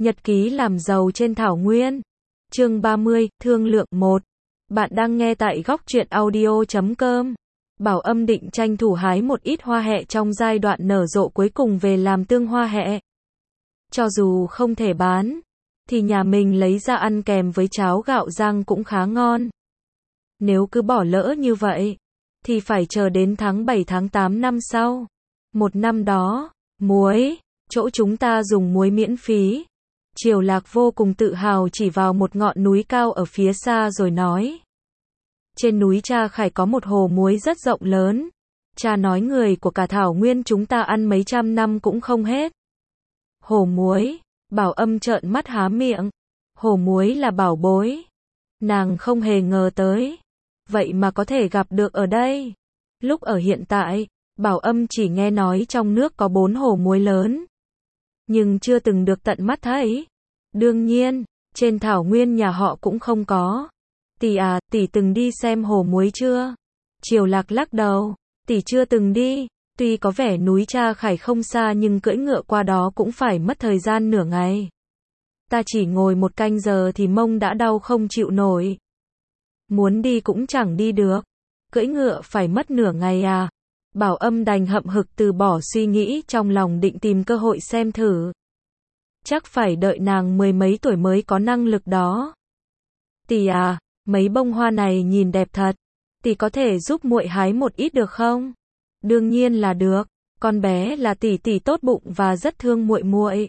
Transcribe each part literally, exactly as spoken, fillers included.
Nhật ký làm giàu trên thảo nguyên. Chương ba mươi, thương lượng một. Bạn đang nghe tại góc truyện audio chấm com. Bảo Âm định tranh thủ hái một ít hoa hẹ trong giai đoạn nở rộ cuối cùng về làm tương hoa hẹ. Cho dù không thể bán, thì nhà mình lấy ra ăn kèm với cháo gạo rang cũng khá ngon. Nếu cứ bỏ lỡ như vậy, thì phải chờ đến tháng bảy tháng tám năm sau. Một năm đó, muối, chỗ chúng ta dùng muối miễn phí. Triều Lạc vô cùng tự hào chỉ vào một ngọn núi cao ở phía xa rồi nói. Trên núi Cha Khải có một hồ muối rất rộng lớn. Cha nói người của cả thảo nguyên chúng ta ăn mấy trăm năm cũng không hết. Hồ muối, Bảo Âm trợn mắt há miệng. Hồ muối là bảo bối. Nàng không hề ngờ tới. Vậy mà có thể gặp được ở đây. Lúc ở hiện tại, Bảo Âm chỉ nghe nói trong nước có bốn hồ muối lớn. Nhưng chưa từng được tận mắt thấy. Đương nhiên, trên thảo nguyên nhà họ cũng không có. Tỷ à, tỷ từng đi xem hồ muối chưa? Triều Lạc lắc đầu. Tỷ chưa từng đi. Tuy có vẻ núi Cha Khải không xa nhưng cưỡi ngựa qua đó cũng phải mất thời gian nửa ngày. Ta chỉ ngồi một canh giờ thì mông đã đau không chịu nổi. Muốn đi cũng chẳng đi được. Cưỡi ngựa phải mất nửa ngày à? Bảo Âm đành hậm hực từ bỏ suy nghĩ trong lòng định tìm cơ hội xem thử. Chắc phải đợi nàng mười mấy tuổi mới có năng lực đó. Tỷ à, mấy bông hoa này nhìn đẹp thật. Tỷ có thể giúp muội hái một ít được không? Đương nhiên là được. Con bé là tỷ tỷ tốt bụng và rất thương muội muội.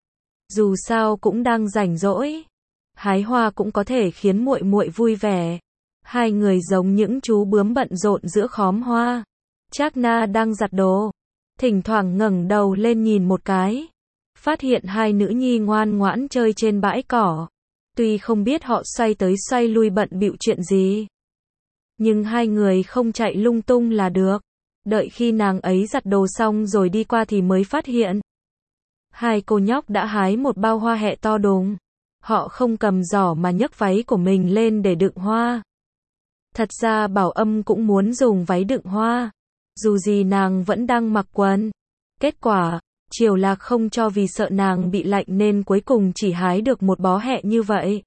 Dù sao cũng đang rảnh rỗi. Hái hoa cũng có thể khiến muội muội vui vẻ. Hai người giống những chú bướm bận rộn giữa khóm hoa. Trác Na đang giặt đồ, thỉnh thoảng ngẩng đầu lên nhìn một cái, phát hiện hai nữ nhi ngoan ngoãn chơi trên bãi cỏ. Tuy không biết họ xoay tới xoay lui bận bịu chuyện gì, nhưng hai người không chạy lung tung là được. Đợi khi nàng ấy giặt đồ xong rồi đi qua thì mới phát hiện hai cô nhóc đã hái một bao hoa hẹ to đùng. Họ không cầm giỏ mà nhấc váy của mình lên để đựng hoa. Thật ra Bảo Âm cũng muốn dùng váy đựng hoa. Dù gì nàng vẫn đang mặc quần. Kết quả, Triều Lạc không cho vì sợ nàng bị lạnh nên cuối cùng chỉ hái được một bó hẹ như vậy.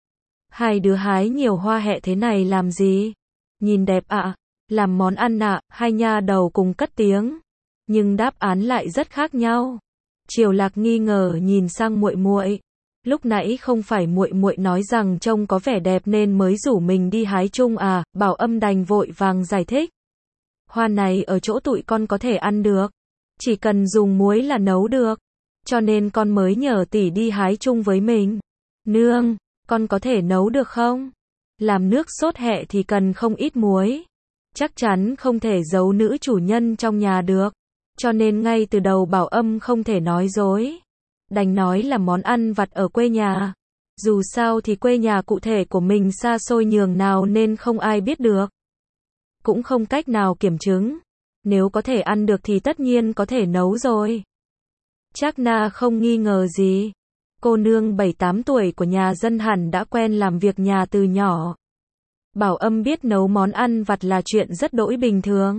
Hai đứa hái nhiều hoa hẹ thế này làm gì? Nhìn đẹp ạ, à? Làm món ăn ạ, à? Hai nha đầu cùng cất tiếng. Nhưng đáp án lại rất khác nhau. Triều Lạc nghi ngờ nhìn sang muội muội. Lúc nãy không phải muội muội nói rằng trông có vẻ đẹp nên mới rủ mình đi hái chung à? Bảo Âm đành vội vàng giải thích. Hoa này ở chỗ tụi con có thể ăn được. Chỉ cần dùng muối là nấu được. Cho nên con mới nhờ tỷ đi hái chung với mình. Nương, con có thể nấu được không? Làm nước sốt hẹ thì cần không ít muối. Chắc chắn không thể giấu nữ chủ nhân trong nhà được. Cho nên ngay từ đầu Bảo Âm không thể nói dối. Đành nói là món ăn vặt ở quê nhà. Dù sao thì quê nhà cụ thể của mình xa xôi nhường nào nên không ai biết được. Cũng không cách nào kiểm chứng. Nếu có thể ăn được thì tất nhiên có thể nấu rồi. Trác Na không nghi ngờ gì. Cô nương bảy tám tuổi của nhà dân hẳn đã quen làm việc nhà từ nhỏ. Bảo Âm biết nấu món ăn vặt là chuyện rất đỗi bình thường.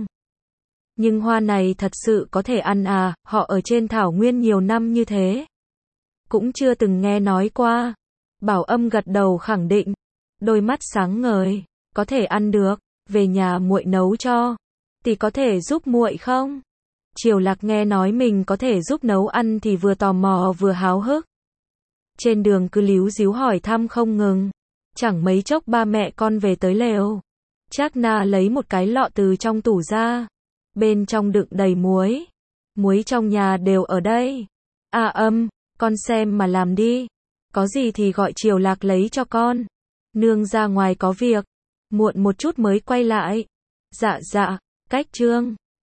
Nhưng hoa này thật sự có thể ăn à? Họ ở trên thảo nguyên nhiều năm như thế. Cũng chưa từng nghe nói qua. Bảo Âm gật đầu khẳng định. Đôi mắt sáng ngời. Có thể ăn được. Về nhà muội nấu cho. Tỷ có thể giúp muội không? Triều Lạc nghe nói mình có thể giúp nấu ăn thì vừa tò mò vừa háo hức. Trên đường cứ líu díu hỏi thăm không ngừng. Chẳng mấy chốc ba mẹ con về tới lều. Trác Na lấy một cái lọ từ trong tủ ra. Bên trong đựng đầy muối. Muối trong nhà đều ở đây. À Âm, con xem mà làm đi. Có gì thì gọi Triều Lạc lấy cho con. Nương ra ngoài có việc. Muộn một chút mới quay lại. Dạ dạ, cách chương.